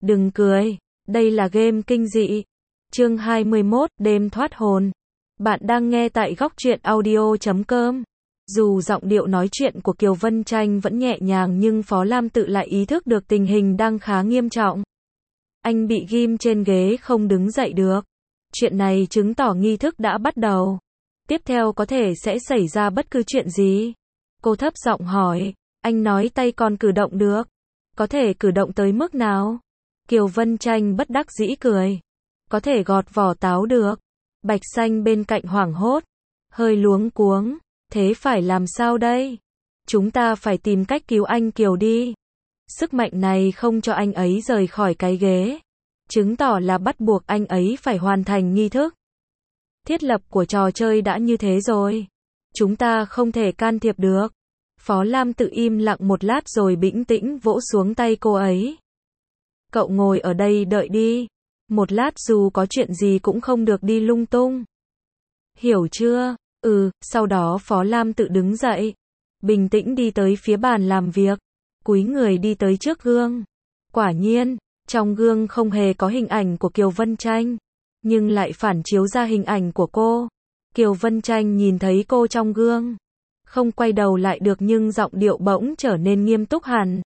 Đừng cười, đây là game kinh dị. Chương 21, đêm thoát hồn. Bạn đang nghe tại góc truyện audio.com. Dù giọng điệu nói chuyện của Kiều Vân Tranh vẫn nhẹ nhàng nhưng Phó Lam Tự lại ý thức được tình hình đang khá nghiêm trọng. Anh bị ghim trên ghế không đứng dậy được. Chuyện này chứng tỏ nghi thức đã bắt đầu. Tiếp theo có thể sẽ xảy ra bất cứ chuyện gì. Cô thấp giọng hỏi, anh nói tay còn cử động được. Có thể cử động tới mức nào? Kiều Vân Tranh bất đắc dĩ cười. Có thể gọt vỏ táo được. Bạch Xanh bên cạnh hoảng hốt. Hơi luống cuống. Thế phải làm sao đây? Chúng ta phải tìm cách cứu anh Kiều đi. Sức mạnh này không cho anh ấy rời khỏi cái ghế. Chứng tỏ là bắt buộc anh ấy phải hoàn thành nghi thức. Thiết lập của trò chơi đã như thế rồi. Chúng ta không thể can thiệp được. Phó Lam Tự im lặng một lát rồi bĩnh tĩnh vỗ xuống tay cô ấy. Cậu ngồi ở đây đợi đi. Một lát dù có chuyện gì cũng không được đi lung tung. Hiểu chưa? Sau đó Phó Lam Tự đứng dậy. Bình tĩnh đi tới phía bàn làm việc. Cúi người đi tới trước gương. Quả nhiên, trong gương không hề có hình ảnh của Kiều Vân Tranh. Nhưng lại phản chiếu ra hình ảnh của cô. Kiều Vân Tranh nhìn thấy cô trong gương. Không quay đầu lại được nhưng giọng điệu bỗng trở nên nghiêm túc hẳn.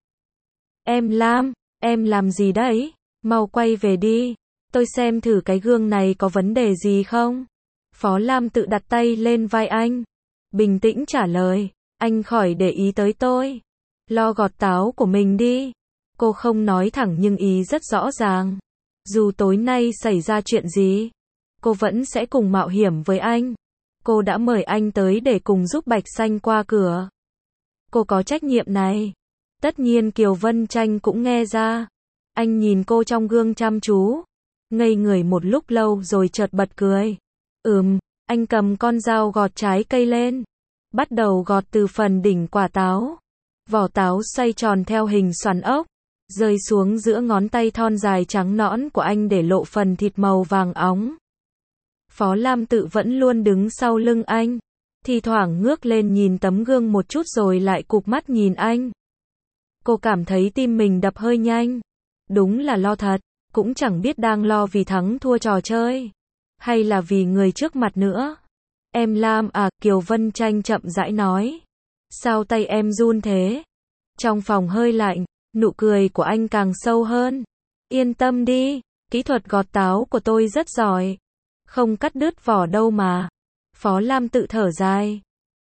Em Lam, em làm gì đấy? Mau quay về đi. Tôi xem thử cái gương này có vấn đề gì không? Phó Lam Tự đặt tay lên vai anh. Bình tĩnh trả lời. Anh khỏi để ý tới tôi. Lo gọt táo của mình đi. Cô không nói thẳng nhưng ý rất rõ ràng. Dù tối nay xảy ra chuyện gì, cô vẫn sẽ cùng mạo hiểm với anh. Cô đã mời anh tới để cùng giúp Bạch Xanh qua cửa. Cô có trách nhiệm này. Tất nhiên Kiều Vân Tranh cũng nghe ra. Anh nhìn cô trong gương chăm chú. Ngây người một lúc lâu rồi chợt bật cười. Anh cầm con dao gọt trái cây lên. Bắt đầu gọt từ phần đỉnh quả táo. Vỏ táo xoay tròn theo hình xoắn ốc. Rơi xuống giữa ngón tay thon dài trắng nõn của anh để lộ phần thịt màu vàng óng. Phó Lam Tự vẫn luôn đứng sau lưng anh. Thi thoảng ngước lên nhìn tấm gương một chút rồi lại cụp mắt nhìn anh. Cô cảm thấy tim mình đập hơi nhanh. Đúng là lo thật. Cũng chẳng biết đang lo vì thắng thua trò chơi. Hay là vì người trước mặt nữa. Em Lam à, Kiều Vân Tranh chậm rãi nói. Sao tay em run thế? Trong phòng hơi lạnh. Nụ cười của anh càng sâu hơn. Yên tâm đi, kỹ thuật gọt táo của tôi rất giỏi. Không cắt đứt vỏ đâu mà. Phó Lam Tự thở dài.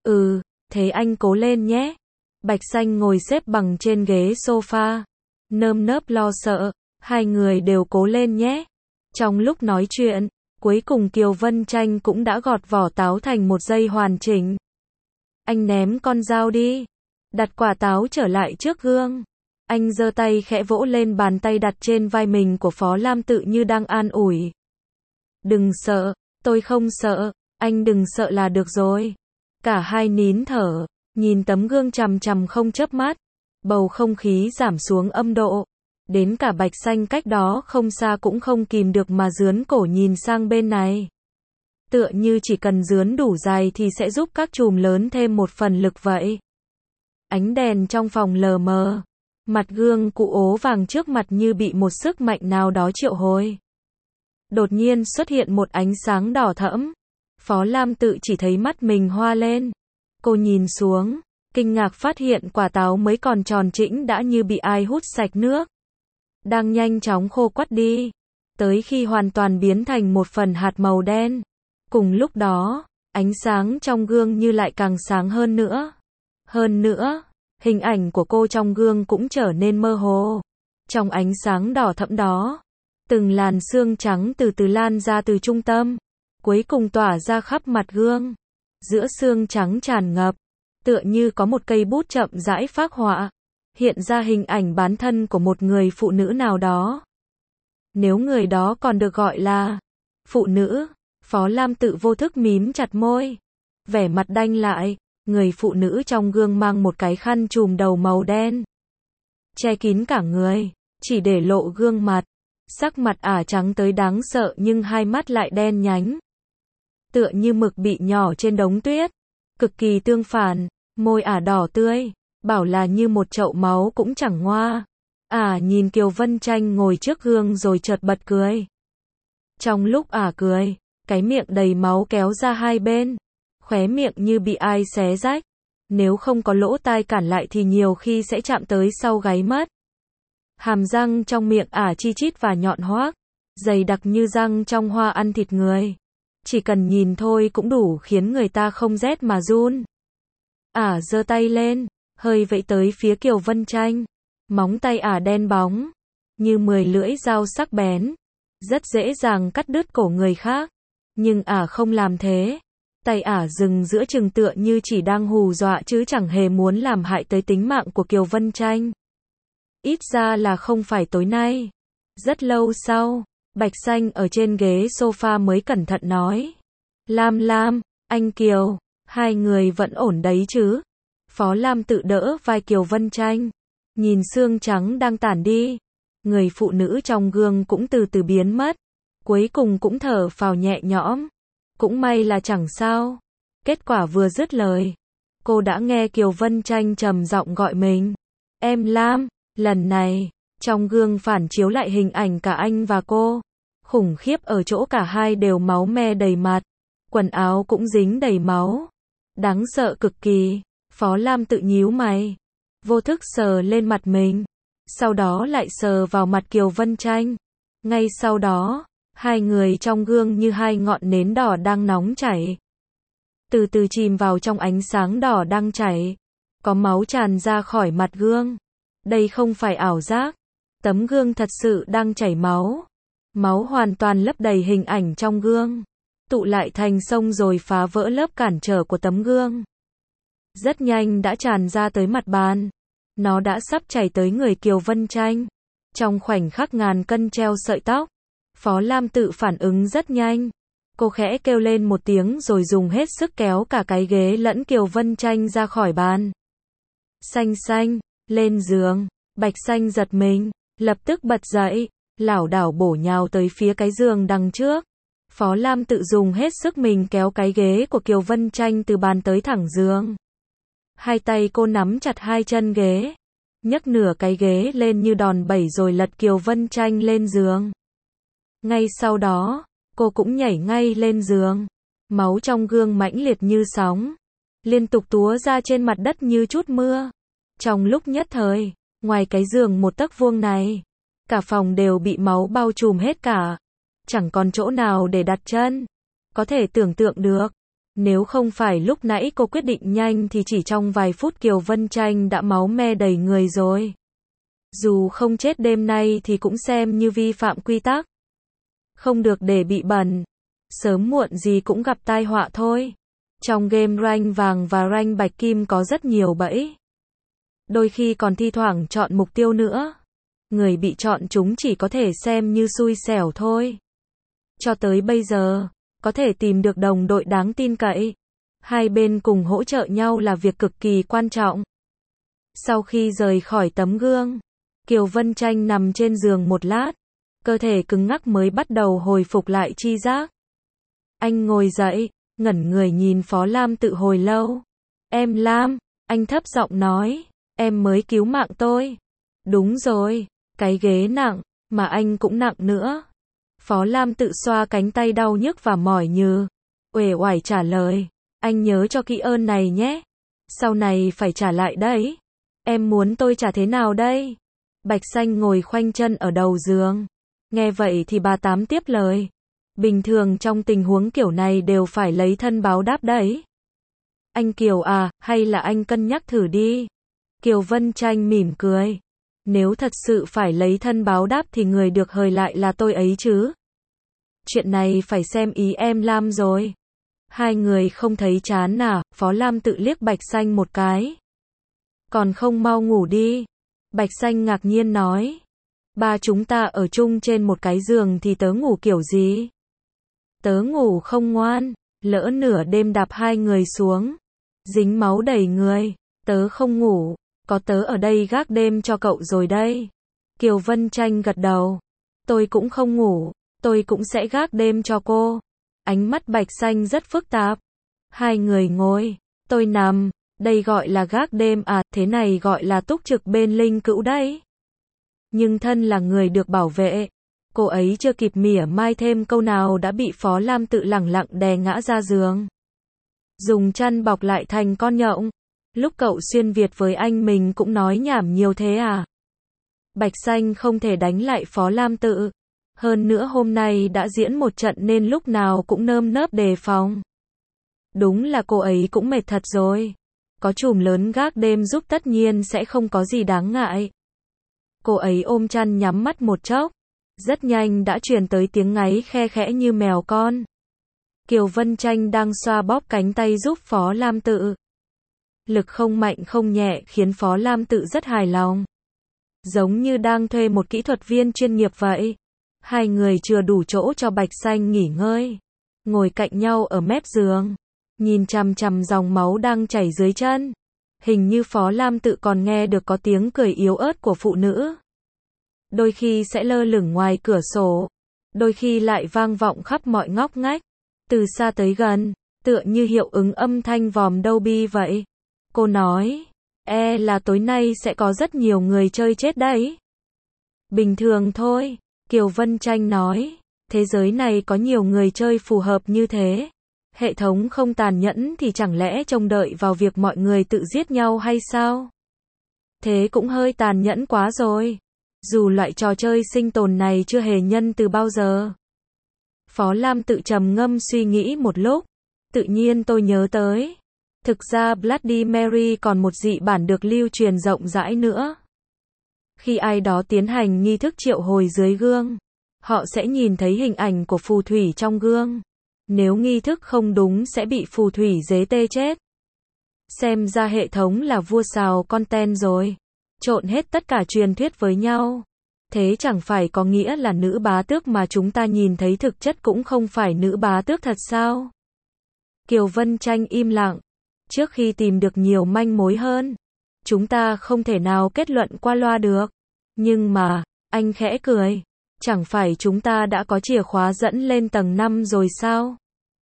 Thế anh cố lên nhé. Bạch Xanh ngồi xếp bằng trên ghế sofa. Nơm nớp lo sợ. Hai người đều cố lên nhé. Trong lúc nói chuyện, cuối cùng Kiều Vân Tranh cũng đã gọt vỏ táo thành một dây hoàn chỉnh. Anh ném con dao đi. Đặt quả táo trở lại trước gương. Anh giơ tay khẽ vỗ lên bàn tay đặt trên vai mình của Phó Lam Tự như đang an ủi. Đừng sợ, tôi không sợ, anh đừng sợ là được rồi. Cả hai nín thở, nhìn tấm gương chằm chằm không chớp mắt. Bầu không khí giảm xuống âm độ. Đến cả Bạch Xanh cách đó không xa cũng không kìm được mà rướn cổ nhìn sang bên này. Tựa như chỉ cần rướn đủ dài thì sẽ giúp các chùm lớn thêm một phần lực vậy. Ánh đèn trong phòng lờ mờ. Mặt gương cụ ố vàng trước mặt như bị một sức mạnh nào đó triệu hồi. Đột nhiên xuất hiện một ánh sáng đỏ thẫm. Phó Lam Tự chỉ thấy mắt mình hoa lên. Cô nhìn xuống, kinh ngạc phát hiện quả táo mới còn tròn trĩnh đã như bị ai hút sạch nước. Đang nhanh chóng khô quắt đi. Tới khi hoàn toàn biến thành một phần hạt màu đen. Cùng lúc đó, ánh sáng trong gương như lại càng sáng hơn nữa. Hơn nữa, hình ảnh của cô trong gương cũng trở nên mơ hồ. Trong ánh sáng đỏ thẫm đó, từng làn sương trắng từ từ lan ra từ trung tâm, cuối cùng tỏa ra khắp mặt gương. Giữa sương trắng tràn ngập, tựa như có một cây bút chậm rãi phác họa, hiện ra hình ảnh bán thân của một người phụ nữ nào đó. Nếu người đó còn được gọi là phụ nữ, Phó Lam Tự vô thức mím chặt môi, vẻ mặt đanh lại. Người phụ nữ trong gương mang một cái khăn trùm đầu màu đen, che kín cả người, chỉ để lộ gương mặt. Sắc mặt ả trắng tới đáng sợ nhưng hai mắt lại đen nhánh. Tựa như mực bị nhỏ trên đống tuyết. Cực kỳ tương phản, môi ả đỏ tươi, bảo là như một chậu máu cũng chẳng ngoa. Nhìn Kiều Vân Tranh ngồi trước gương rồi chợt bật cười. Trong lúc cười, cái miệng đầy máu kéo ra hai bên, khóe miệng như bị ai xé rách. Nếu không có lỗ tai cản lại thì nhiều khi sẽ chạm tới sau gáy mất. Hàm răng trong miệng chi chít và nhọn hoác, dày đặc như răng trong hoa ăn thịt người. Chỉ cần nhìn thôi cũng đủ khiến người ta không rét mà run. Giơ tay lên, hơi vẫy tới phía Kiều Vân Tranh. Móng tay đen bóng, như 10 lưỡi dao sắc bén, rất dễ dàng cắt đứt cổ người khác. Nhưng không làm thế. Tay dừng giữa chừng tựa như chỉ đang hù dọa chứ chẳng hề muốn làm hại tới tính mạng của Kiều Vân Tranh. Ít ra là không phải tối nay. Rất lâu sau, Bạch Xanh ở trên ghế sofa mới cẩn thận nói. Lam, anh Kiều, hai người vẫn ổn đấy chứ? Phó Lam tự đỡ vai Kiều Vân Tranh. Nhìn xương trắng đang tản đi. Người phụ nữ trong gương cũng từ từ biến mất. Cuối cùng cũng thở phào nhẹ nhõm. Cũng may là chẳng sao. Kết quả vừa dứt lời, cô đã nghe Kiều Vân Tranh trầm giọng gọi mình. Em Lam, lần này, trong gương phản chiếu lại hình ảnh cả anh và cô. Khủng khiếp ở chỗ cả hai đều máu me đầy mặt. Quần áo cũng dính đầy máu. Đáng sợ cực kỳ. Phó Lam tự nhíu mày. Vô thức sờ lên mặt mình. Sau đó lại sờ vào mặt Kiều Vân Tranh. Ngay sau đó, hai người trong gương như hai ngọn nến đỏ đang nóng chảy. Từ từ chìm vào trong ánh sáng đỏ đang chảy. Có máu tràn ra khỏi mặt gương. Đây không phải ảo giác. Tấm gương thật sự đang chảy máu. Máu hoàn toàn lấp đầy hình ảnh trong gương. Tụ lại thành sông rồi phá vỡ lớp cản trở của tấm gương. Rất nhanh đã tràn ra tới mặt bàn. Nó đã sắp chảy tới người Kiều Vân Tranh. Trong khoảnh khắc ngàn cân treo sợi tóc, Phó Lam tự phản ứng rất nhanh. Cô khẽ kêu lên một tiếng rồi dùng hết sức kéo cả cái ghế lẫn Kiều Vân Tranh ra khỏi bàn. Xanh, lên giường. Bạch Xanh giật mình, lập tức bật dậy, lảo đảo bổ nhào tới phía cái giường đằng trước. Phó Lam tự dùng hết sức mình kéo cái ghế của Kiều Vân Tranh từ bàn tới thẳng giường. Hai tay cô nắm chặt hai chân ghế, nhấc nửa cái ghế lên như đòn bẩy rồi lật Kiều Vân Tranh lên giường. Ngay sau đó, cô cũng nhảy ngay lên giường. Máu trong gương mãnh liệt như sóng, liên tục túa ra trên mặt đất như chút mưa. Trong lúc nhất thời, ngoài cái giường một tấc vuông này, cả phòng đều bị máu bao trùm hết cả. Chẳng còn chỗ nào để đặt chân. Có thể tưởng tượng được, nếu không phải lúc nãy cô quyết định nhanh thì chỉ trong vài phút Kiều Vân Tranh đã máu me đầy người rồi. Dù không chết đêm nay thì cũng xem như vi phạm quy tắc. Không được để bị bẩn. Sớm muộn gì cũng gặp tai họa thôi. Trong game rank vàng và rank bạch kim có rất nhiều bẫy. Đôi khi còn thi thoảng chọn mục tiêu nữa. Người bị chọn chúng chỉ có thể xem như xui xẻo thôi. Cho tới bây giờ, có thể tìm được đồng đội đáng tin cậy. Hai bên cùng hỗ trợ nhau là việc cực kỳ quan trọng. Sau khi rời khỏi tấm gương, Kiều Vân Tranh nằm trên giường một lát. Cơ thể cứng ngắc mới bắt đầu hồi phục lại tri giác. Anh ngồi dậy, ngẩn người nhìn Phó Lam tự hồi lâu. Em Lam, anh thấp giọng nói, em mới cứu mạng tôi. Đúng rồi, cái ghế nặng, mà anh cũng nặng nữa. Phó Lam tự xoa cánh tay đau nhức và mỏi nhừ. Uể oải trả lời, anh nhớ cho kỹ ơn này nhé. Sau này phải trả lại đấy. Em muốn tôi trả thế nào đây? Bạch Xanh ngồi khoanh chân ở đầu giường. Nghe vậy thì bà Tám tiếp lời. Bình thường trong tình huống kiểu này đều phải lấy thân báo đáp đấy. Anh Kiều hay là anh cân nhắc thử đi. Kiều Vân Tranh mỉm cười. Nếu thật sự phải lấy thân báo đáp thì người được hời lại là tôi ấy chứ. Chuyện này phải xem ý em Lam rồi. Hai người không thấy chán à? Phó Lam tự liếc Bạch Xanh một cái. Còn không mau ngủ đi. Bạch Xanh ngạc nhiên nói. Ba chúng ta ở chung trên một cái giường thì tớ ngủ kiểu gì? Tớ ngủ không ngoan, lỡ nửa đêm đạp hai người xuống, dính máu đầy người, tớ không ngủ, có tớ ở đây gác đêm cho cậu rồi đây. Kiều Vân Tranh gật đầu. Tôi cũng không ngủ, tôi cũng sẽ gác đêm cho cô. Ánh mắt Bạch Xanh rất phức tạp. Hai người ngồi, tôi nằm, đây gọi là gác đêm à, thế này gọi là túc trực bên linh cữu đấy. Nhưng thân là người được bảo vệ, cô ấy chưa kịp mỉa mai thêm câu nào đã bị Phó Lam Tự lẳng lặng đè ngã ra giường. Dùng chăn bọc lại thành con nhộng. Lúc cậu xuyên Việt với anh mình cũng nói nhảm nhiều thế à? Bạch Xanh không thể đánh lại Phó Lam Tự. Hơn nữa hôm nay đã diễn một trận nên lúc nào cũng nơm nớp đề phòng. Đúng là cô ấy cũng mệt thật rồi. Có chùm lớn gác đêm giúp tất nhiên sẽ không có gì đáng ngại. Cô ấy ôm chăn nhắm mắt một chốc. Rất nhanh đã truyền tới tiếng ngáy khe khẽ như mèo con. Kiều Vân Tranh đang xoa bóp cánh tay giúp Phó Lam Tự. Lực không mạnh không nhẹ khiến Phó Lam Tự rất hài lòng. Giống như đang thuê một kỹ thuật viên chuyên nghiệp vậy. Hai người chừa đủ chỗ cho Bạch Xanh nghỉ ngơi. Ngồi cạnh nhau ở mép giường. Nhìn chằm chằm dòng máu đang chảy dưới chân. Hình như Phó Lam Tự còn nghe được có tiếng cười yếu ớt của phụ nữ. Đôi khi sẽ lơ lửng ngoài cửa sổ. Đôi khi lại vang vọng khắp mọi ngóc ngách. Từ xa tới gần, tựa như hiệu ứng âm thanh vòm Dolby vậy. Cô nói, là tối nay sẽ có rất nhiều người chơi chết đấy. Bình thường thôi, Kiều Vân Tranh nói, thế giới này có nhiều người chơi phù hợp như thế. Hệ thống không tàn nhẫn thì chẳng lẽ trông đợi vào việc mọi người tự giết nhau hay sao? Thế cũng hơi tàn nhẫn quá rồi. Dù loại trò chơi sinh tồn này chưa hề nhân từ bao giờ. Phó Lam Tự trầm ngâm suy nghĩ một lúc. Tự nhiên tôi nhớ tới. Thực ra Bloody Mary còn một dị bản được lưu truyền rộng rãi nữa. Khi ai đó tiến hành nghi thức triệu hồi dưới gương, họ sẽ nhìn thấy hình ảnh của phù thủy trong gương. Nếu nghi thức không đúng sẽ bị phù thủy giế tê chết. Xem ra hệ thống là vua xào content rồi. Trộn hết tất cả truyền thuyết với nhau. Thế chẳng phải có nghĩa là nữ bá tước mà chúng ta nhìn thấy thực chất cũng không phải nữ bá tước thật sao? Kiều Vân Tranh im lặng. Trước khi tìm được nhiều manh mối hơn, chúng ta không thể nào kết luận qua loa được. Nhưng mà, anh khẽ cười. Chẳng phải chúng ta đã có chìa khóa dẫn lên tầng 5 rồi sao?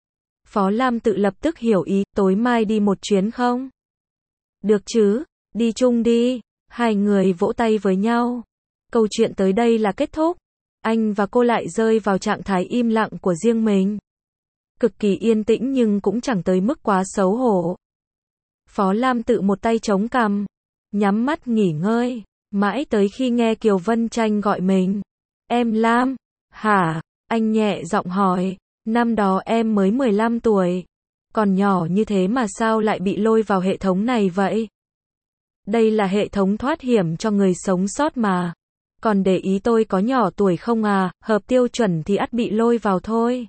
Phó Lam Tự lập tức hiểu ý, tối mai đi một chuyến không? Được chứ, đi chung đi. Hai người vỗ tay với nhau. Câu chuyện tới đây là kết thúc. Anh và cô lại rơi vào trạng thái im lặng của riêng mình. Cực kỳ yên tĩnh nhưng cũng chẳng tới mức quá xấu hổ. Phó Lam Tự một tay chống cằm, nhắm mắt nghỉ ngơi, mãi tới khi nghe Kiều Vân Tranh gọi mình. Em Lam, hả? Anh nhẹ giọng hỏi, năm đó em mới 15 tuổi. Còn nhỏ như thế mà sao lại bị lôi vào hệ thống này vậy? Đây là hệ thống thoát hiểm cho người sống sót mà. Còn để ý tôi có nhỏ tuổi không à, hợp tiêu chuẩn thì ắt bị lôi vào thôi.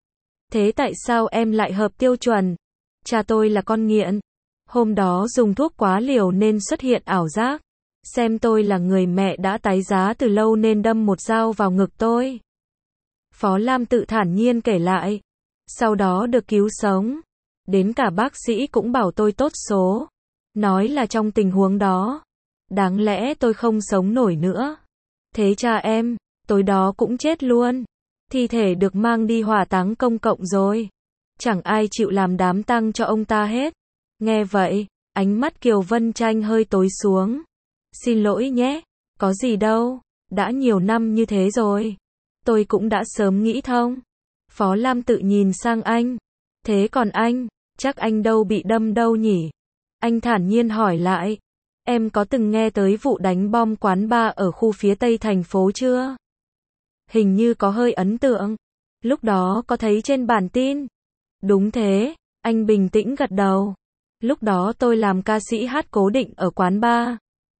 Thế tại sao em lại hợp tiêu chuẩn? Cha tôi là con nghiện. Hôm đó dùng thuốc quá liều nên xuất hiện ảo giác. Xem tôi là người mẹ đã tái giá từ lâu nên đâm một dao vào ngực tôi. Phó Lam Tự thản nhiên kể lại. Sau đó được cứu sống. Đến cả bác sĩ cũng bảo tôi tốt số. Nói là trong tình huống đó, đáng lẽ tôi không sống nổi nữa. Thế cha em, tối đó cũng chết luôn. Thi thể được mang đi hỏa táng công cộng rồi. Chẳng ai chịu làm đám tang cho ông ta hết. Nghe vậy, ánh mắt Kiều Vân Tranh hơi tối xuống. Xin lỗi nhé, có gì đâu, đã nhiều năm như thế rồi. Tôi cũng đã sớm nghĩ thông. Phó Lam Tự nhìn sang anh. Thế còn anh, chắc anh đâu bị đâm đâu nhỉ? Anh thản nhiên hỏi lại. Em có từng nghe tới vụ đánh bom quán bar ở khu phía tây thành phố chưa? Hình như có hơi ấn tượng. Lúc đó có thấy trên bản tin. Đúng thế, anh bình tĩnh gật đầu. Lúc đó tôi làm ca sĩ hát cố định ở quán bar.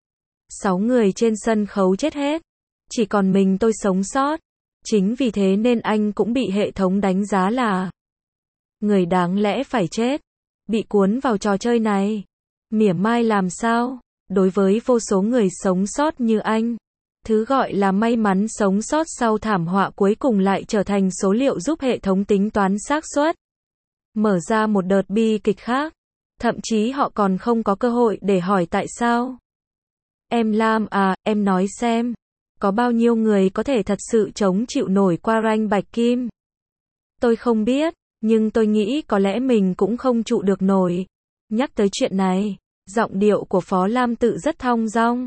6 người trên sân khấu chết hết. Chỉ còn mình tôi sống sót. Chính vì thế nên anh cũng bị hệ thống đánh giá là người đáng lẽ phải chết. Bị cuốn vào trò chơi này. Mỉa mai làm sao? Đối với vô số người sống sót như anh, thứ gọi là may mắn sống sót sau thảm họa cuối cùng lại trở thành số liệu giúp hệ thống tính toán xác suất. Mở ra một đợt bi kịch khác. Thậm chí họ còn không có cơ hội để hỏi tại sao. Em Lam à, em nói xem. Có bao nhiêu người có thể thật sự chống chịu nổi qua ranh bạch kim? Tôi không biết, nhưng tôi nghĩ có lẽ mình cũng không trụ được nổi. Nhắc tới chuyện này, giọng điệu của Phó Lam Tự rất thong dong.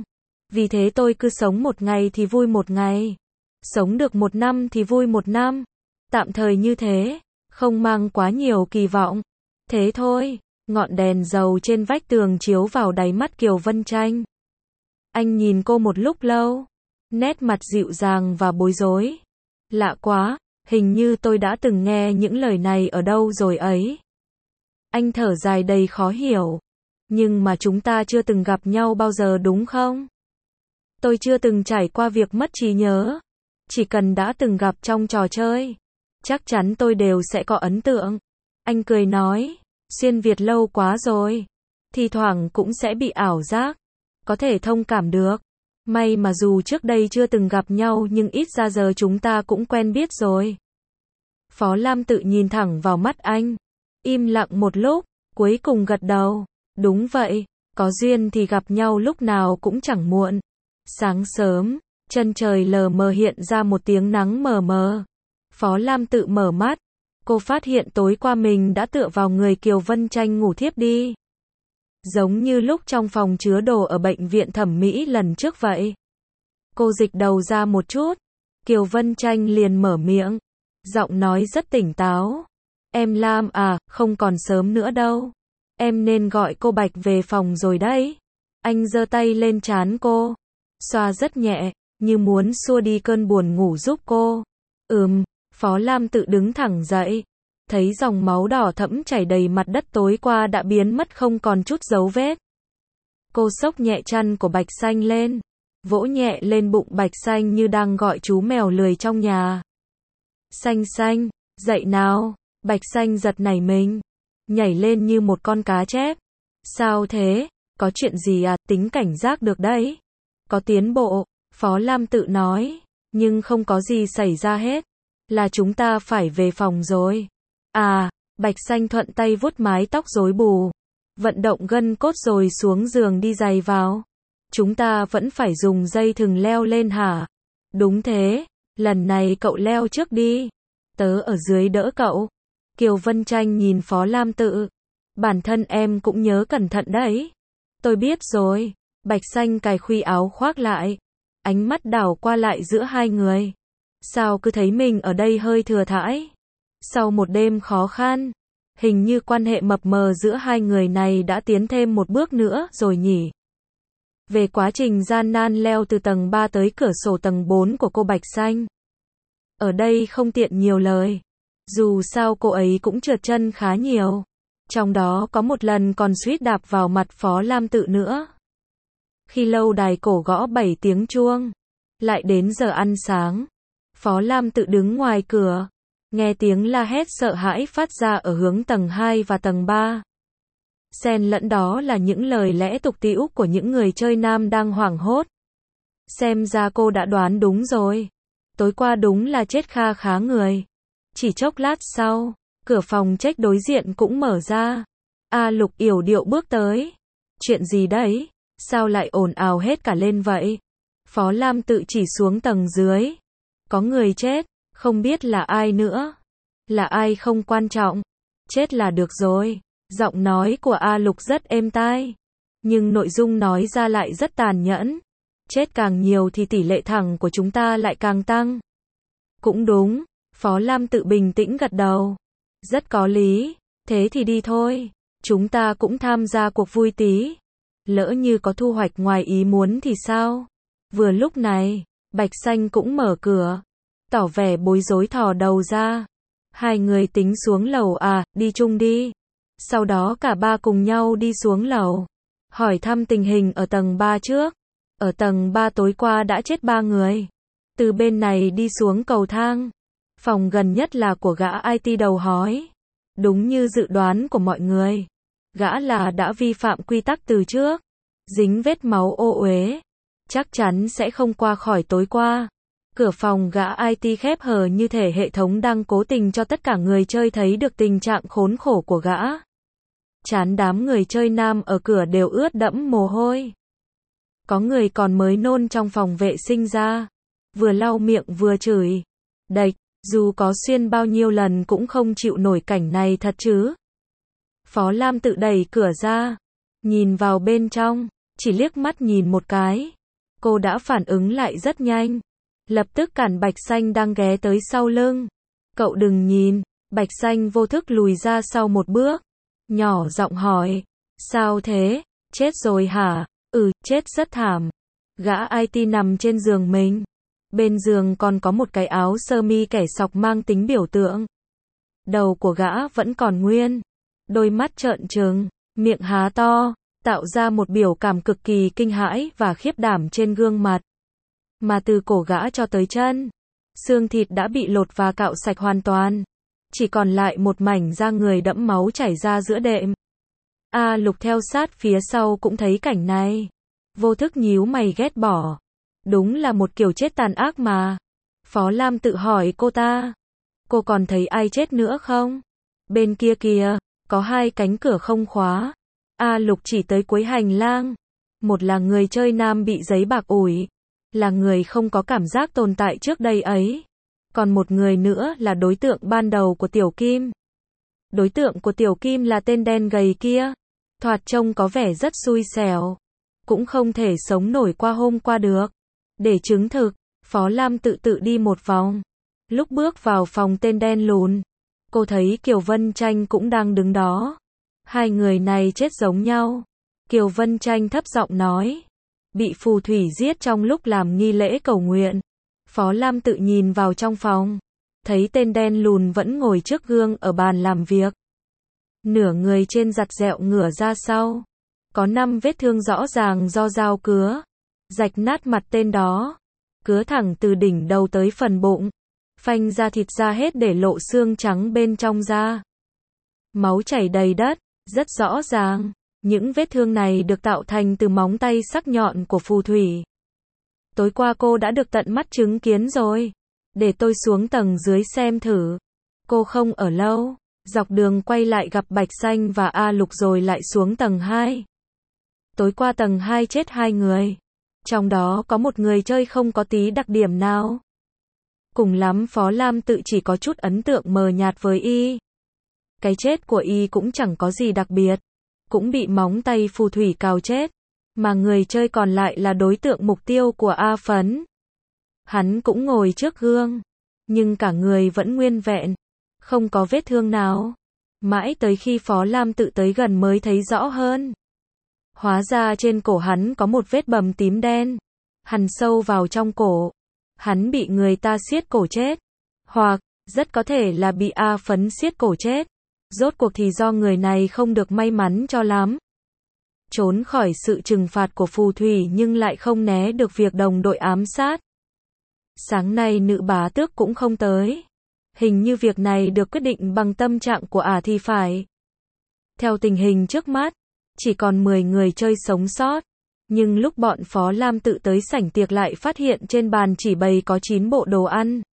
Vì thế tôi cứ sống một ngày thì vui một ngày. Sống được một năm thì vui một năm. Tạm thời như thế, không mang quá nhiều kỳ vọng. Thế thôi, ngọn đèn dầu trên vách tường chiếu vào đáy mắt Kiều Vân Tranh. Anh nhìn cô một lúc lâu, nét mặt dịu dàng và bối rối. Lạ quá, hình như tôi đã từng nghe những lời này ở đâu rồi ấy. Anh thở dài đầy khó hiểu. Nhưng mà chúng ta chưa từng gặp nhau bao giờ đúng không? Tôi chưa từng trải qua việc mất trí nhớ. Chỉ cần đã từng gặp trong trò chơi, chắc chắn tôi đều sẽ có ấn tượng. Anh cười nói, xuyên Việt lâu quá rồi. Thì thoảng cũng sẽ bị ảo giác. Có thể thông cảm được. May mà dù trước đây chưa từng gặp nhau nhưng ít ra giờ chúng ta cũng quen biết rồi. Phó Lam Tự nhìn thẳng vào mắt anh. Im lặng một lúc, cuối cùng gật đầu. Đúng vậy, có duyên thì gặp nhau lúc nào cũng chẳng muộn. Sáng sớm, chân trời lờ mờ hiện ra một tiếng nắng mờ mờ. Phó Lam Tự mở mắt. Cô phát hiện tối qua mình đã tựa vào người Kiều Vân Tranh ngủ thiếp đi. Giống như lúc trong phòng chứa đồ ở bệnh viện thẩm mỹ lần trước vậy. Cô dịch đầu ra một chút. Kiều Vân Tranh liền mở miệng. Giọng nói rất tỉnh táo. Em Lam à, không còn sớm nữa đâu. Em nên gọi cô Bạch về phòng rồi đấy. Anh giơ tay lên trán cô. Xoa rất nhẹ, như muốn xua đi cơn buồn ngủ giúp cô. Phó Lam Tự đứng thẳng dậy. Thấy dòng máu đỏ thẫm chảy đầy mặt đất tối qua đã biến mất không còn chút dấu vết. Cô xốc nhẹ chăn của Bạch Xanh lên. Vỗ nhẹ lên bụng Bạch Xanh như đang gọi chú mèo lười trong nhà. Xanh Xanh, dậy nào. Bạch Xanh giật nảy mình. Nhảy lên như một con cá chép. Sao thế? Có chuyện gì à? Tính cảnh giác được đấy. Có tiến bộ, Phó Lam Tự nói. Nhưng không có gì xảy ra hết. Là chúng ta phải về phòng rồi. À, Bạch Xanh thuận tay vuốt mái tóc rối bù. Vận động gân cốt rồi xuống giường đi giày vào. Chúng ta vẫn phải dùng dây thừng leo lên hả? Đúng thế, lần này cậu leo trước đi. Tớ ở dưới đỡ cậu. Kiều Vân Tranh nhìn Phó Lam Tự. Bản thân em cũng nhớ cẩn thận đấy. Tôi biết rồi. Bạch Xanh cài khuy áo khoác lại. Ánh mắt đảo qua lại giữa hai người. Sao cứ thấy mình ở đây hơi thừa thãi? Sau một đêm khó khăn, hình như quan hệ mập mờ giữa hai người này đã tiến thêm một bước nữa rồi nhỉ? Về quá trình gian nan leo từ tầng 3 tới cửa sổ tầng 4 của cô Bạch Xanh. Ở đây không tiện nhiều lời. Dù sao cô ấy cũng trượt chân khá nhiều. Trong đó có một lần còn suýt đạp vào mặt Phó Lam Tự nữa. Khi lâu đài cổ gõ 7 tiếng chuông, lại đến giờ ăn sáng. Phó Lam Tự đứng ngoài cửa. Nghe tiếng la hét sợ hãi phát ra ở hướng tầng 2 và tầng 3. Xen lẫn đó là những lời lẽ tục tĩu của những người chơi nam đang hoảng hốt. Xem ra cô đã đoán đúng rồi. Tối qua đúng là chết kha khá người. Chỉ chốc lát sau, cửa phòng check đối diện cũng mở ra. A Lục yểu điệu bước tới. Chuyện gì đấy? Sao lại ồn ào hết cả lên vậy? Phó Lam Tự chỉ xuống tầng dưới. Có người chết. Không biết là ai nữa. Là ai không quan trọng. Chết là được rồi. Giọng nói của A Lục rất êm tai. Nhưng nội dung nói ra lại rất tàn nhẫn. Chết càng nhiều thì tỷ lệ thẳng của chúng ta lại càng tăng. Cũng đúng. Phó Lam Tự bình tĩnh gật đầu. Rất có lý. Thế thì đi thôi. Chúng ta cũng tham gia cuộc vui tí. Lỡ như có thu hoạch ngoài ý muốn thì sao? Vừa lúc này, Bạch Xanh cũng mở cửa. Tỏ vẻ bối rối thò đầu ra. Hai người tính xuống lầu à, đi chung đi. Sau đó cả ba cùng nhau đi xuống lầu. Hỏi thăm tình hình ở tầng 3 trước. Ở tầng 3 tối qua đã chết 3 người. Từ bên này đi xuống cầu thang. Phòng gần nhất là của gã IT đầu hói. Đúng như dự đoán của mọi người. Gã là đã vi phạm quy tắc từ trước. Dính vết máu ô uế. Chắc chắn sẽ không qua khỏi tối qua. Cửa phòng gã IT khép hờ như thể hệ thống đang cố tình cho tất cả người chơi thấy được tình trạng khốn khổ của gã. Chán đám người chơi nam ở cửa đều ướt đẫm mồ hôi. Có người còn mới nôn trong phòng vệ sinh ra. Vừa lau miệng vừa chửi. Đệch, dù có xuyên bao nhiêu lần cũng không chịu nổi cảnh này thật chứ. Phó Lam Tự đẩy cửa ra. Nhìn vào bên trong. Chỉ liếc mắt nhìn một cái. Cô đã phản ứng lại rất nhanh. Lập tức cản Bạch Xanh đang ghé tới sau lưng. Cậu đừng nhìn. Bạch Xanh vô thức lùi ra sau một bước. Nhỏ giọng hỏi. Sao thế? Chết rồi hả? Chết rất thảm. Gã IT nằm trên giường mình. Bên giường còn có một cái áo sơ mi kẻ sọc mang tính biểu tượng. Đầu của gã vẫn còn nguyên. Đôi mắt trợn trừng, miệng há to, tạo ra một biểu cảm cực kỳ kinh hãi và khiếp đảm trên gương mặt. Mà từ cổ gã cho tới chân, xương thịt đã bị lột và cạo sạch hoàn toàn. Chỉ còn lại một mảnh da người đẫm máu chảy ra giữa đệm. A Lục theo sát phía sau cũng thấy cảnh này. Vô thức nhíu mày ghét bỏ. Đúng là một kiểu chết tàn ác mà. Phó Lam tự hỏi cô ta. Cô còn thấy ai chết nữa không? Bên kia kìa, có hai cánh cửa không khóa. A Lục chỉ tới cuối hành lang. Một là người chơi nam bị giấy bạc ủi. Là người không có cảm giác tồn tại trước đây ấy. Còn một người nữa là đối tượng ban đầu của Tiểu Kim. Đối tượng của Tiểu Kim là tên đen gầy kia. Thoạt trông có vẻ rất xui xẻo. Cũng không thể sống nổi qua hôm qua được. Để chứng thực, Phó Lam tự đi một vòng. Lúc bước vào phòng tên đen lùn, cô thấy Kiều Vân Tranh cũng đang đứng đó. Hai người này chết giống nhau. Kiều Vân Tranh thấp giọng nói. Bị phù thủy giết trong lúc làm nghi lễ cầu nguyện. Phó Lam tự nhìn vào trong phòng. Thấy tên đen lùn vẫn ngồi trước gương ở bàn làm việc. Nửa người trên giặt dẹo ngửa ra sau. Có 5 vết thương rõ ràng do dao cứa. Rạch nát mặt tên đó. Cứa thẳng từ đỉnh đầu tới phần bụng. Phanh ra thịt ra hết để lộ xương trắng bên trong da. Máu chảy đầy đất, rất rõ ràng. Những vết thương này được tạo thành từ móng tay sắc nhọn của phù thủy. Tối qua cô đã được tận mắt chứng kiến rồi. Để tôi xuống tầng dưới xem thử. Cô không ở lâu. Dọc đường quay lại gặp Bạch Xanh và A Lục rồi lại xuống tầng 2. Tối qua tầng 2 chết 2 người. Trong đó có một người chơi không có tí đặc điểm nào. Cùng lắm Phó Lam tự chỉ có chút ấn tượng mờ nhạt với y. Cái chết của y cũng chẳng có gì đặc biệt. Cũng bị móng tay phù thủy cào chết. Mà người chơi còn lại là đối tượng mục tiêu của A Phấn. Hắn cũng ngồi trước gương. Nhưng cả người vẫn nguyên vẹn. Không có vết thương nào. Mãi tới khi Phó Lam tự tới gần mới thấy rõ hơn. Hóa ra trên cổ hắn có một vết bầm tím đen. Hằn sâu vào trong cổ. Hắn bị người ta siết cổ chết. Hoặc, rất có thể là bị A Phấn siết cổ chết. Rốt cuộc thì do người này không được may mắn cho lắm. Trốn khỏi sự trừng phạt của phù thủy nhưng lại không né được việc đồng đội ám sát. Sáng nay nữ bá tước cũng không tới. Hình như việc này được quyết định bằng tâm trạng của ả thì phải. Theo tình hình trước mắt, chỉ còn 10 người chơi sống sót. Nhưng lúc bọn Phó Lam tự tới sảnh tiệc lại phát hiện trên bàn chỉ bày có 9 bộ đồ ăn.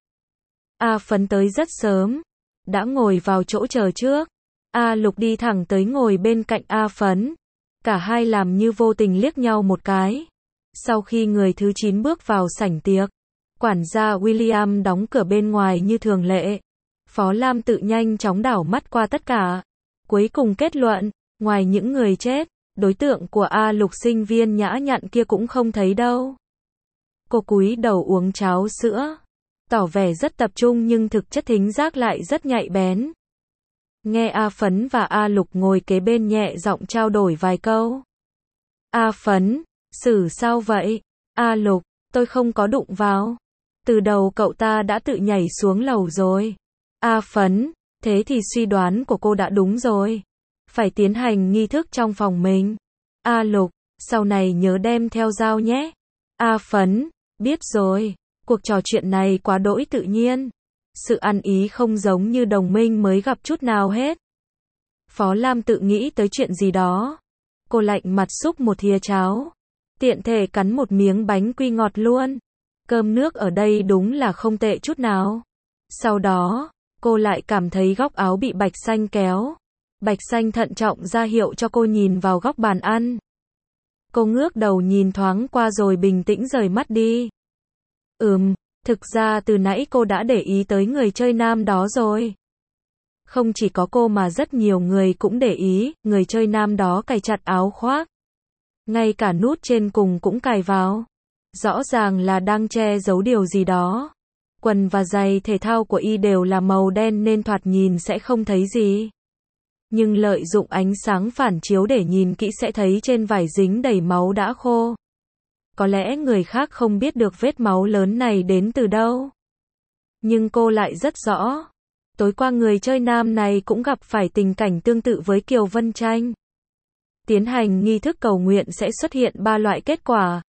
A Phấn tới rất sớm. Đã ngồi vào chỗ chờ trước. A Lục đi thẳng tới ngồi bên cạnh A Phấn. Cả hai làm như vô tình liếc nhau một cái. Sau khi người thứ 9 bước vào sảnh tiệc, quản gia William đóng cửa bên ngoài như thường lệ. Phó Lam tự nhanh chóng đảo mắt qua tất cả. Cuối cùng kết luận, ngoài những người chết, đối tượng của A Lục sinh viên nhã nhặn kia cũng không thấy đâu. Cô cúi đầu uống cháo sữa. Tỏ vẻ rất tập trung nhưng thực chất thính giác lại rất nhạy bén. Nghe A Phấn và A Lục ngồi kế bên nhẹ giọng trao đổi vài câu. A Phấn, xử sao vậy? A Lục, tôi không có đụng vào. Từ đầu cậu ta đã tự nhảy xuống lầu rồi. A Phấn, thế thì suy đoán của cô đã đúng rồi. Phải tiến hành nghi thức trong phòng mình. A Lục, sau này nhớ đem theo dao nhé. A Phấn, biết rồi. Cuộc trò chuyện này quá đỗi tự nhiên. Sự ăn ý không giống như đồng minh mới gặp chút nào hết. Phó Lam tự nghĩ tới chuyện gì đó. Cô lạnh mặt xúc một thìa cháo. Tiện thể cắn một miếng bánh quy ngọt luôn. Cơm nước ở đây đúng là không tệ chút nào. Sau đó, cô lại cảm thấy góc áo bị Bạch Xanh kéo. Bạch Xanh thận trọng ra hiệu cho cô nhìn vào góc bàn ăn. Cô ngước đầu nhìn thoáng qua rồi bình tĩnh rời mắt đi. Thực ra từ nãy cô đã để ý tới người chơi nam đó rồi. Không chỉ có cô mà rất nhiều người cũng để ý, người chơi nam đó cài chặt áo khoác. Ngay cả nút trên cùng cũng cài vào. Rõ ràng là đang che giấu điều gì đó. Quần và giày thể thao của y đều là màu đen nên thoạt nhìn sẽ không thấy gì. Nhưng lợi dụng ánh sáng phản chiếu để nhìn kỹ sẽ thấy trên vải dính đầy máu đã khô. Có lẽ người khác không biết được vết máu lớn này đến từ đâu. Nhưng cô lại rất rõ. Tối qua người chơi nam này cũng gặp phải tình cảnh tương tự với Kiều Vân Tranh. Tiến hành nghi thức cầu nguyện sẽ xuất hiện 3 loại kết quả.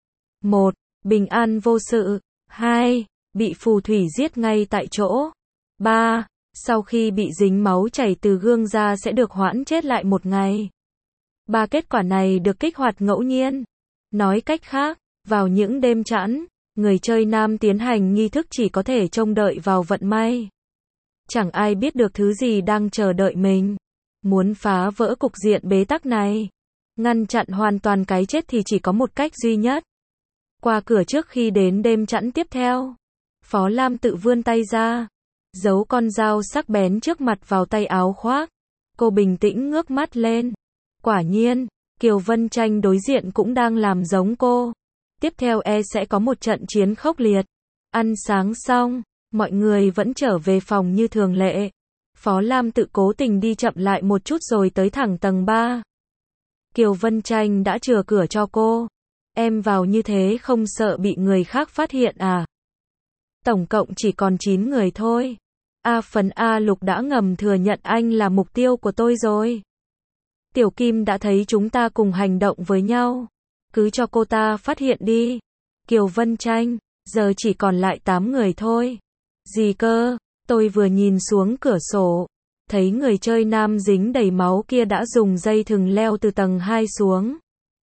1. Bình an vô sự. 2. Bị phù thủy giết ngay tại chỗ. 3. Sau khi bị dính máu chảy từ gương ra sẽ được hoãn chết lại 1 ngày. 3 kết quả này được kích hoạt ngẫu nhiên. Nói cách khác, vào những đêm chẵn, người chơi nam tiến hành nghi thức chỉ có thể trông đợi vào vận may. Chẳng ai biết được thứ gì đang chờ đợi mình. Muốn phá vỡ cục diện bế tắc này, ngăn chặn hoàn toàn cái chết thì chỉ có một cách duy nhất. Qua cửa trước khi đến đêm chẵn tiếp theo. Phó Lam tự vươn tay ra, giấu con dao sắc bén trước mặt vào tay áo khoác. Cô bình tĩnh ngước mắt lên. Quả nhiên, Kiều Vân Tranh đối diện cũng đang làm giống cô. Tiếp theo sẽ có một trận chiến khốc liệt. Ăn sáng xong, mọi người vẫn trở về phòng như thường lệ. Phó Lam tự cố tình đi chậm lại một chút rồi tới thẳng tầng 3. Kiều Vân Tranh đã chừa cửa cho cô. Em vào như thế không sợ bị người khác phát hiện à? Tổng cộng chỉ còn 9 người thôi. A Lục đã ngầm thừa nhận anh là mục tiêu của tôi rồi. Tiểu Kim đã thấy chúng ta cùng hành động với nhau. Cứ cho cô ta phát hiện đi. Kiều Vân Tranh, giờ chỉ còn lại 8 người thôi. Gì cơ? Tôi vừa nhìn xuống cửa sổ, thấy người chơi nam dính đầy máu kia đã dùng dây thừng leo từ tầng 2 xuống.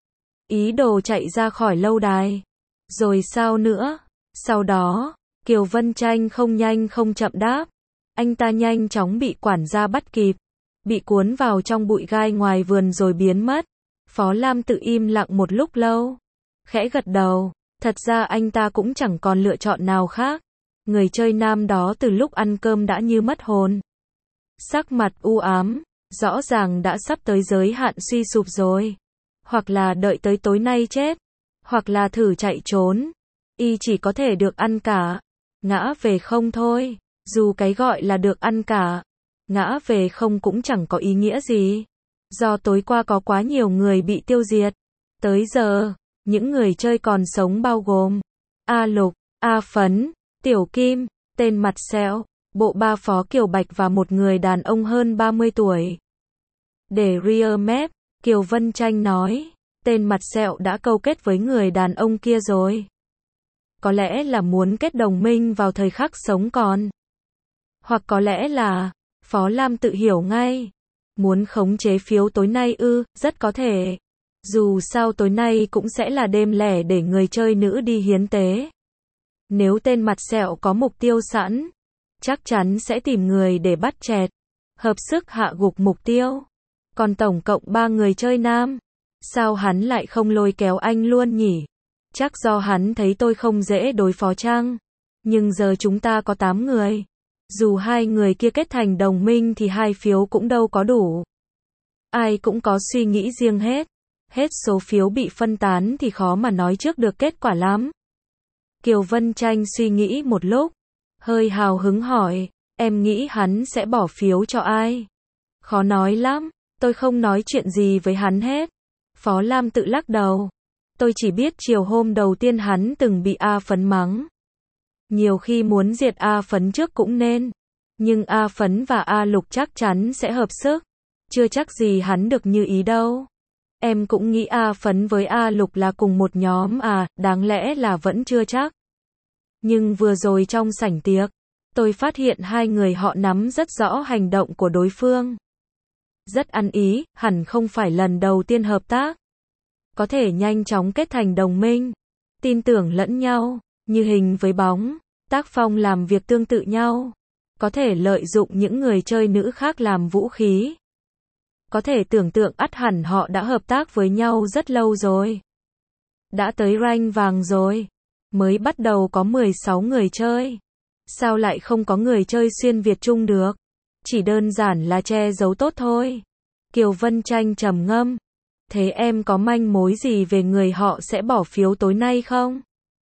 Ý đồ chạy ra khỏi lâu đài. Rồi sao nữa? Sau đó, Kiều Vân Tranh không nhanh không chậm đáp. Anh ta nhanh chóng bị quản gia bắt kịp. Bị cuốn vào trong bụi gai ngoài vườn rồi biến mất. Phó Lam tự im lặng một lúc lâu. Khẽ gật đầu. Thật ra anh ta cũng chẳng còn lựa chọn nào khác. Người chơi nam đó từ lúc ăn cơm đã như mất hồn. Sắc mặt u ám. Rõ ràng đã sắp tới giới hạn suy sụp rồi. Hoặc là đợi tới tối nay chết. Hoặc là thử chạy trốn. Y chỉ có thể được ăn cả. Ngã về không thôi. Dù cái gọi là được ăn cả. Ngã về không cũng chẳng có ý nghĩa gì. Do tối qua có quá nhiều người bị tiêu diệt. Tới giờ, những người chơi còn sống bao gồm A Lục, A Phấn, Tiểu Kim, tên mặt sẹo, bộ ba Phó Kiều Bạch và một người đàn ông hơn 30 tuổi. Để rear map, Kiều Vân Tranh nói, tên mặt sẹo đã câu kết với người đàn ông kia rồi. Có lẽ là muốn kết đồng minh vào thời khắc sống còn. Hoặc có lẽ là, Phó Lam tự hiểu ngay. Muốn khống chế phiếu tối nay rất có thể. Dù sao tối nay cũng sẽ là đêm lẻ để người chơi nữ đi hiến tế. Nếu tên mặt sẹo có mục tiêu sẵn, chắc chắn sẽ tìm người để bắt chẹt. Hợp sức hạ gục mục tiêu. Còn tổng cộng 3 người chơi nam. Sao hắn lại không lôi kéo anh luôn nhỉ? Chắc do hắn thấy tôi không dễ đối phó chăng? Nhưng giờ chúng ta có 8 người. Dù 2 người kia kết thành đồng minh thì 2 phiếu cũng đâu có đủ. Ai cũng có suy nghĩ riêng hết. Hết số phiếu bị phân tán thì khó mà nói trước được kết quả lắm. Kiều Vân Tranh suy nghĩ một lúc. Hơi hào hứng hỏi. Em nghĩ hắn sẽ bỏ phiếu cho ai? Khó nói lắm. Tôi không nói chuyện gì với hắn hết. Phó Lam tự lắc đầu. Tôi chỉ biết chiều hôm đầu tiên hắn từng bị A Phấn mắng. Nhiều khi muốn diệt A Phấn trước cũng nên. Nhưng A Phấn và A Lục chắc chắn sẽ hợp sức. Chưa chắc gì hắn được như ý đâu. Em cũng nghĩ A Phấn với A Lục là cùng một nhóm đáng lẽ là vẫn chưa chắc. Nhưng vừa rồi trong sảnh tiệc, tôi phát hiện 2 người họ nắm rất rõ hành động của đối phương. Rất ăn ý, hẳn không phải lần đầu tiên hợp tác. Có thể nhanh chóng kết thành đồng minh. Tin tưởng lẫn nhau, như hình với bóng, tác phong làm việc tương tự nhau. Có thể lợi dụng những người chơi nữ khác làm vũ khí. Có thể tưởng tượng ắt hẳn họ đã hợp tác với nhau rất lâu rồi. Đã tới rank vàng rồi. Mới bắt đầu có 16 người chơi. Sao lại không có người chơi xuyên Việt Trung được? Chỉ đơn giản là che giấu tốt thôi. Kiều Vân Tranh trầm ngâm. Thế em có manh mối gì về người họ sẽ bỏ phiếu tối nay không?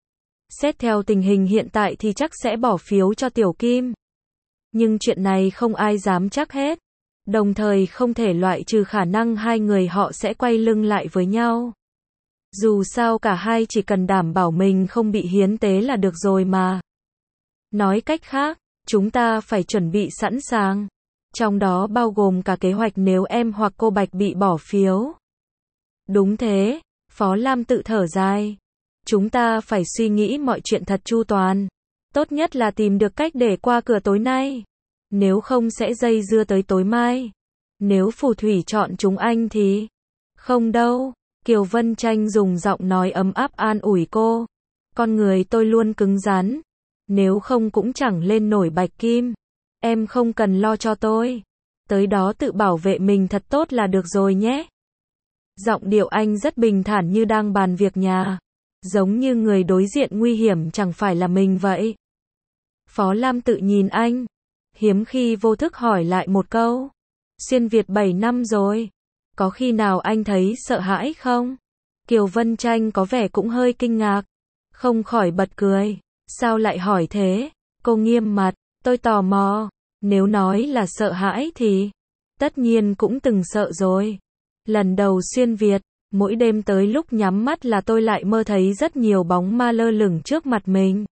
Xét theo tình hình hiện tại thì chắc sẽ bỏ phiếu cho Tiểu Kim. Nhưng chuyện này không ai dám chắc hết. Đồng thời không thể loại trừ khả năng hai người họ sẽ quay lưng lại với nhau. Dù sao cả hai chỉ cần đảm bảo mình không bị hiến tế là được rồi mà. Nói cách khác, chúng ta phải chuẩn bị sẵn sàng. Trong đó bao gồm cả kế hoạch nếu em hoặc cô Bạch bị bỏ phiếu. Đúng thế, Phó Lam tự thở dài. Chúng ta phải suy nghĩ mọi chuyện thật chu toàn. Tốt nhất là tìm được cách để qua cửa tối nay. Nếu không sẽ dây dưa tới tối mai. Nếu phù thủy chọn chúng anh thì... Không đâu. Kiều Vân Tranh dùng giọng nói ấm áp an ủi cô. Con người tôi luôn cứng rắn. Nếu không cũng chẳng lên nổi bạch kim. Em không cần lo cho tôi. Tới đó tự bảo vệ mình thật tốt là được rồi nhé. Giọng điệu anh rất bình thản như đang bàn việc nhà. Giống như người đối diện nguy hiểm chẳng phải là mình vậy. Phó Lam tự nhìn anh. Hiếm khi vô thức hỏi lại một câu. Xuyên Việt 7 năm rồi. Có khi nào anh thấy sợ hãi không? Kiều Vân Tranh có vẻ cũng hơi kinh ngạc. Không khỏi bật cười. Sao lại hỏi thế? Cô nghiêm mặt. Tôi tò mò. Nếu nói là sợ hãi thì... Tất nhiên cũng từng sợ rồi. Lần đầu xuyên Việt, mỗi đêm tới lúc nhắm mắt là tôi lại mơ thấy rất nhiều bóng ma lơ lửng trước mặt mình.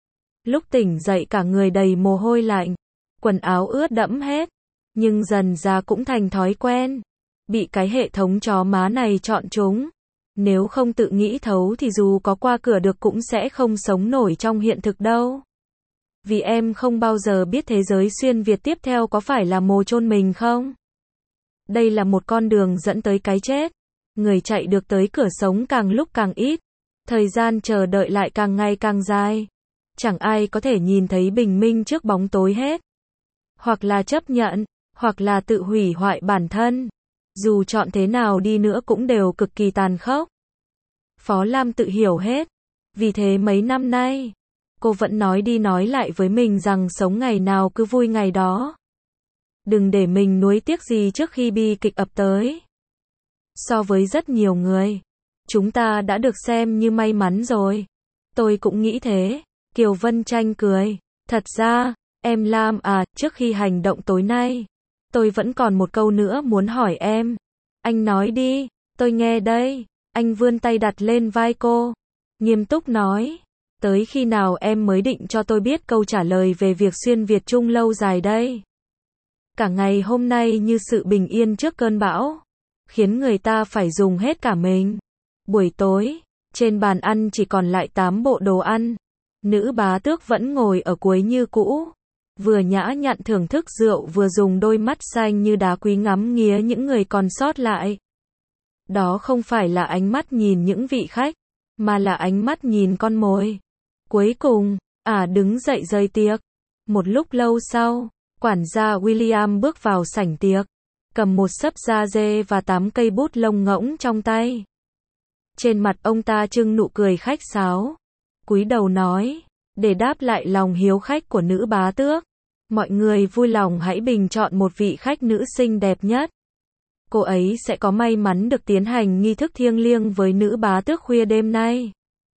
Lúc tỉnh dậy cả người đầy mồ hôi lạnh. Quần áo ướt đẫm hết. Nhưng dần ra cũng thành thói quen. Bị cái hệ thống chó má này chọn chúng. Nếu không tự nghĩ thấu thì dù có qua cửa được cũng sẽ không sống nổi trong hiện thực đâu. Vì em không bao giờ biết thế giới xuyên Việt tiếp theo có phải là mồ chôn mình không? Đây là một con đường dẫn tới cái chết. Người chạy được tới cửa sống càng lúc càng ít. Thời gian chờ đợi lại càng ngày càng dài. Chẳng ai có thể nhìn thấy bình minh trước bóng tối hết. Hoặc là chấp nhận, hoặc là tự hủy hoại bản thân. Dù chọn thế nào đi nữa cũng đều cực kỳ tàn khốc. Phó Lam tự hiểu hết. Vì thế mấy năm nay, cô vẫn nói đi nói lại với mình rằng sống ngày nào cứ vui ngày đó. Đừng để mình nuối tiếc gì trước khi bi kịch ập tới. So với rất nhiều người, chúng ta đã được xem như may mắn rồi. Tôi cũng nghĩ thế. Kiều Vân Tranh cười. Thật ra, em Lam à, trước khi hành động tối nay, tôi vẫn còn một câu nữa muốn hỏi em. Anh nói đi, tôi nghe đây. Anh vươn tay đặt lên vai cô. Nghiêm túc nói. Tới khi nào em mới định cho tôi biết câu trả lời về việc xuyên Việt chung lâu dài đây? Cả ngày hôm nay như sự bình yên trước cơn bão. Khiến người ta phải dùng hết cả mình. Buổi tối, trên bàn ăn chỉ còn lại 8 bộ đồ ăn. Nữ bá tước vẫn ngồi ở cuối như cũ. Vừa nhã nhặn thưởng thức rượu vừa dùng đôi mắt xanh như đá quý ngắm nghía những người còn sót lại. Đó không phải là ánh mắt nhìn những vị khách, mà là ánh mắt nhìn con mồi. Cuối cùng, đứng dậy rời tiệc. Một lúc lâu sau, quản gia William bước vào sảnh tiệc, cầm một xấp da dê và 8 cây bút lông ngỗng trong tay. Trên mặt ông ta trưng nụ cười khách sáo, cúi đầu nói, để đáp lại lòng hiếu khách của nữ bá tước, mọi người vui lòng hãy bình chọn một vị khách nữ xinh đẹp nhất. Cô ấy sẽ có may mắn được tiến hành nghi thức thiêng liêng với nữ bá tước khuya đêm nay.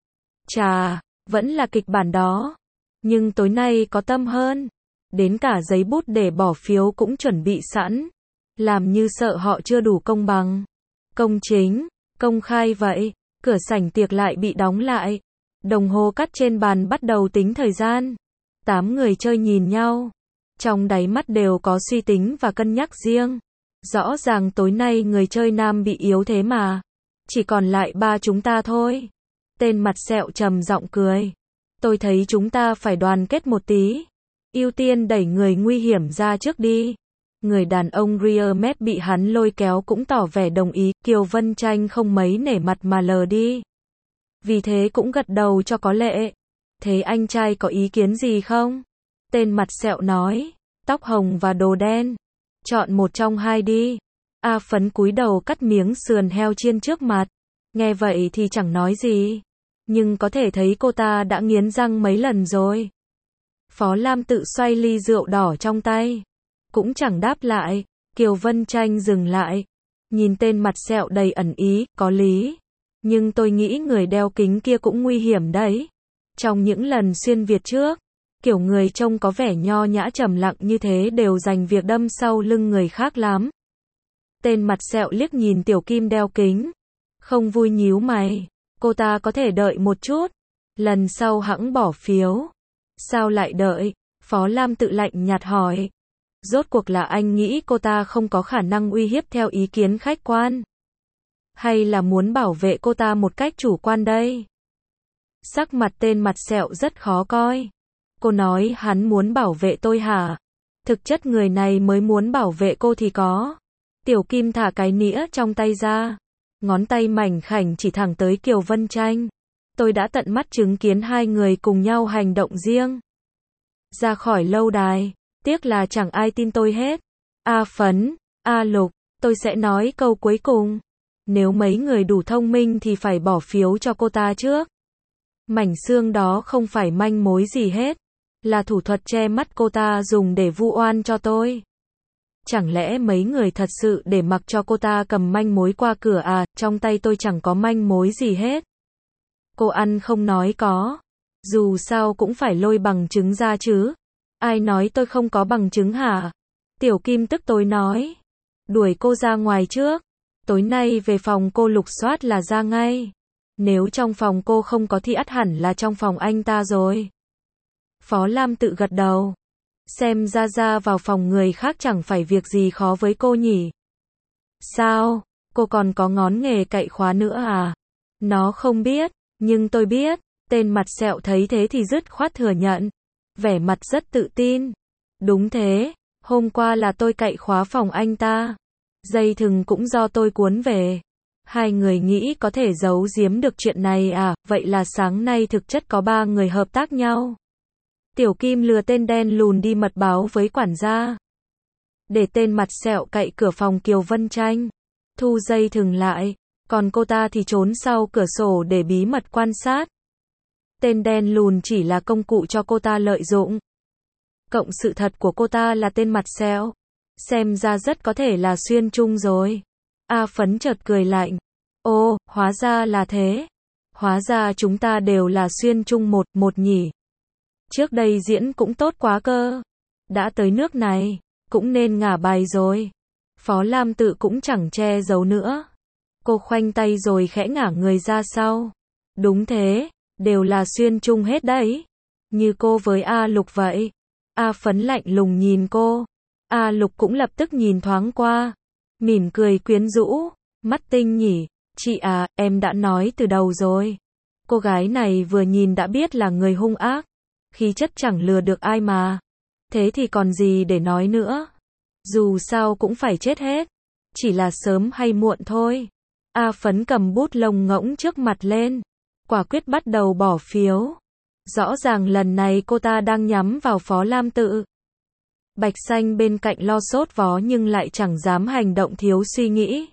Chà, vẫn là kịch bản đó. Nhưng tối nay có tâm hơn. Đến cả giấy bút để bỏ phiếu cũng chuẩn bị sẵn. Làm như sợ họ chưa đủ công bằng, công chính, công khai vậy. Cửa sảnh tiệc lại bị đóng lại. Đồng hồ cắt trên bàn bắt đầu tính thời gian. 8 người chơi nhìn nhau. Trong đáy mắt đều có suy tính và cân nhắc riêng. Rõ ràng tối nay người chơi nam bị yếu thế mà. Chỉ còn lại 3 chúng ta thôi. Tên mặt sẹo trầm giọng cười. Tôi thấy chúng ta phải đoàn kết một tí. Ưu tiên đẩy người nguy hiểm ra trước đi. Người đàn ông Riermet bị hắn lôi kéo cũng tỏ vẻ đồng ý. Kiều Vân Tranh không mấy nể mặt mà lờ đi. Vì thế cũng gật đầu cho có lệ. Thế anh trai có ý kiến gì không? Tên mặt sẹo nói. Tóc hồng và đồ đen. Chọn một trong hai đi. A Phấn cúi đầu cắt miếng sườn heo chiên trước mặt. Nghe vậy thì chẳng nói gì. Nhưng có thể thấy cô ta đã nghiến răng mấy lần rồi. Phó Lam tự xoay ly rượu đỏ trong tay. Cũng chẳng đáp lại. Kiều Vân Tranh dừng lại. Nhìn tên mặt sẹo đầy ẩn ý, có lý. Nhưng tôi nghĩ người đeo kính kia cũng nguy hiểm đấy. Trong những lần xuyên Việt trước, kiểu người trông có vẻ nho nhã trầm lặng như thế đều dành việc đâm sau lưng người khác lắm. Tên mặt sẹo liếc nhìn Tiểu Kim đeo kính. Không vui nhíu mày. Cô ta có thể đợi một chút. Lần sau hẵng bỏ phiếu. Sao lại đợi? Phó Lam tự lạnh nhạt hỏi. Rốt cuộc là anh nghĩ cô ta không có khả năng uy hiếp theo ý kiến khách quan? Hay là muốn bảo vệ cô ta một cách chủ quan đây? Sắc mặt tên mặt sẹo rất khó coi. Cô nói hắn muốn bảo vệ tôi hả? Thực chất người này mới muốn bảo vệ cô thì có. Tiểu Kim thả cái nĩa trong tay ra. Ngón tay mảnh khảnh chỉ thẳng tới Kiều Vân Tranh. Tôi đã tận mắt chứng kiến hai người cùng nhau hành động riêng. Ra khỏi lâu đài. Tiếc là chẳng ai tin tôi hết. A Phấn, A Lục, tôi sẽ nói câu cuối cùng. Nếu mấy người đủ thông minh thì phải bỏ phiếu cho cô ta trước. Mảnh xương đó không phải manh mối gì hết. Là thủ thuật che mắt cô ta dùng để vu oan cho tôi. Chẳng lẽ mấy người thật sự để mặc cho cô ta cầm manh mối qua cửa à? Trong tay tôi chẳng có manh mối gì hết. Cô ăn không nói có. Dù sao cũng phải lôi bằng chứng ra chứ. Ai nói tôi không có bằng chứng hả? Tiểu Kim tức tối nói. Đuổi cô ra ngoài trước. Tối nay về phòng cô lục soát là ra ngay. Nếu trong phòng cô không có thì ắt hẳn là trong phòng anh ta rồi. Phó Lam tự gật đầu. Xem ra vào phòng người khác chẳng phải việc gì khó với cô nhỉ. Sao? Cô còn có ngón nghề cậy khóa nữa à? Nó không biết, nhưng tôi biết. Tên mặt sẹo thấy thế thì dứt khoát thừa nhận. Vẻ mặt rất tự tin. Đúng thế, hôm qua là tôi cậy khóa phòng anh ta. Dây thừng cũng do tôi cuốn về. Hai người nghĩ có thể giấu giếm được chuyện này à? Vậy là sáng nay thực chất có ba người hợp tác nhau. Tiểu Kim lừa tên đen lùn đi mật báo với quản gia. Để tên mặt sẹo cậy cửa phòng Kiều Vân Tranh. Thu dây thừng lại. Còn cô ta thì trốn sau cửa sổ để bí mật quan sát. Tên đen lùn chỉ là công cụ cho cô ta lợi dụng. Cộng sự thật của cô ta là tên mặt sẹo. Xem ra rất có thể là xuyên chung rồi. A Phấn chợt cười lạnh. Ô, hóa ra là thế. Hóa ra chúng ta đều là xuyên chung một nhỉ. Trước đây diễn cũng tốt quá cơ. Đã tới nước này, cũng nên ngả bài rồi. Phó Lam tự cũng chẳng che giấu nữa. Cô khoanh tay rồi khẽ ngả người ra sau. Đúng thế, đều là xuyên chung hết đấy. Như cô với A Lục vậy. A Phấn lạnh lùng nhìn cô. A Lục cũng lập tức nhìn thoáng qua. Mỉm cười quyến rũ. Mắt tinh nhỉ. Chị à, em đã nói từ đầu rồi. Cô gái này vừa nhìn đã biết là người hung ác. Khí chất chẳng lừa được ai mà. Thế thì còn gì để nói nữa. Dù sao cũng phải chết hết. Chỉ là sớm hay muộn thôi. A Phấn cầm bút lông ngỗng trước mặt lên. Quả quyết bắt đầu bỏ phiếu. Rõ ràng lần này cô ta đang nhắm vào Phó Lam tự. Bạch Xanh bên cạnh lo sốt vó nhưng lại chẳng dám hành động thiếu suy nghĩ.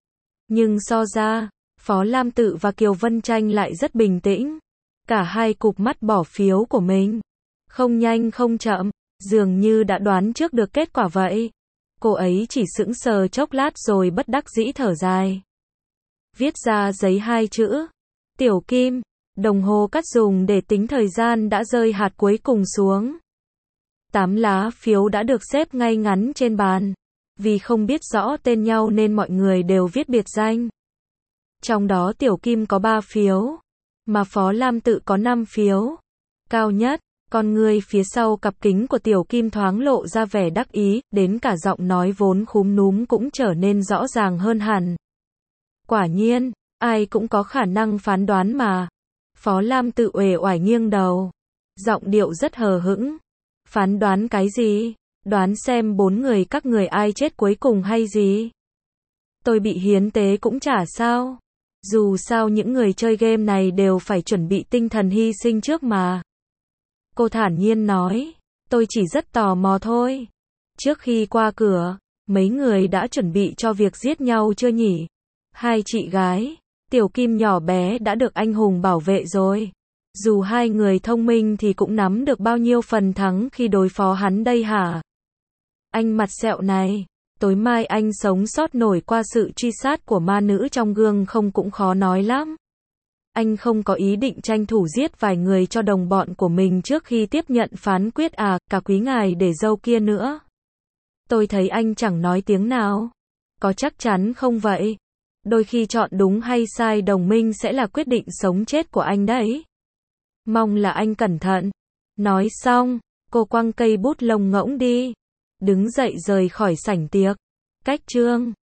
Nhưng so ra, Phó Lam tự và Kiều Vân Tranh lại rất bình tĩnh. Cả hai cụp mắt bỏ phiếu của mình. Không nhanh không chậm, dường như đã đoán trước được kết quả vậy. Cô ấy chỉ sững sờ chốc lát rồi bất đắc dĩ thở dài. Viết ra giấy hai chữ. Tiểu Kim, đồng hồ cắt dùng để tính thời gian đã rơi hạt cuối cùng xuống. 8 lá phiếu đã được xếp ngay ngắn trên bàn. Vì không biết rõ tên nhau nên mọi người đều viết biệt danh. Trong đó Tiểu Kim có 3 phiếu. Mà Phó Lam tự có 5 phiếu. Cao nhất, con người phía sau cặp kính của Tiểu Kim thoáng lộ ra vẻ đắc ý, đến cả giọng nói vốn khúm núm cũng trở nên rõ ràng hơn hẳn. Quả nhiên, ai cũng có khả năng phán đoán mà. Phó Lam tự uể oải nghiêng đầu. Giọng điệu rất hờ hững. Phán đoán cái gì? Đoán xem 4 người các người ai chết cuối cùng hay gì? Tôi bị hiến tế cũng chả sao. Dù sao những người chơi game này đều phải chuẩn bị tinh thần hy sinh trước mà. Cô thản nhiên nói. Tôi chỉ rất tò mò thôi. Trước khi qua cửa, mấy người đã chuẩn bị cho việc giết nhau chưa nhỉ? Hai chị gái, Tiểu Kim nhỏ bé đã được anh hùng bảo vệ rồi. Dù hai người thông minh thì cũng nắm được bao nhiêu phần thắng khi đối phó hắn đây hả? Anh mặt sẹo này, Tối mai anh sống sót nổi qua sự truy sát của ma nữ trong gương không cũng khó nói lắm. Anh không có ý định tranh thủ giết vài người cho đồng bọn của mình trước khi tiếp nhận phán quyết à, cả quý ngài để dâu kia nữa. Tôi thấy anh chẳng nói tiếng nào. Có chắc chắn không vậy? Đôi khi chọn đúng hay sai đồng minh sẽ là quyết định sống chết của anh đấy. Mong là anh cẩn thận. Nói xong, cô quăng cây bút lông ngỗng đi. Đứng dậy rời khỏi sảnh tiệc. Cách chương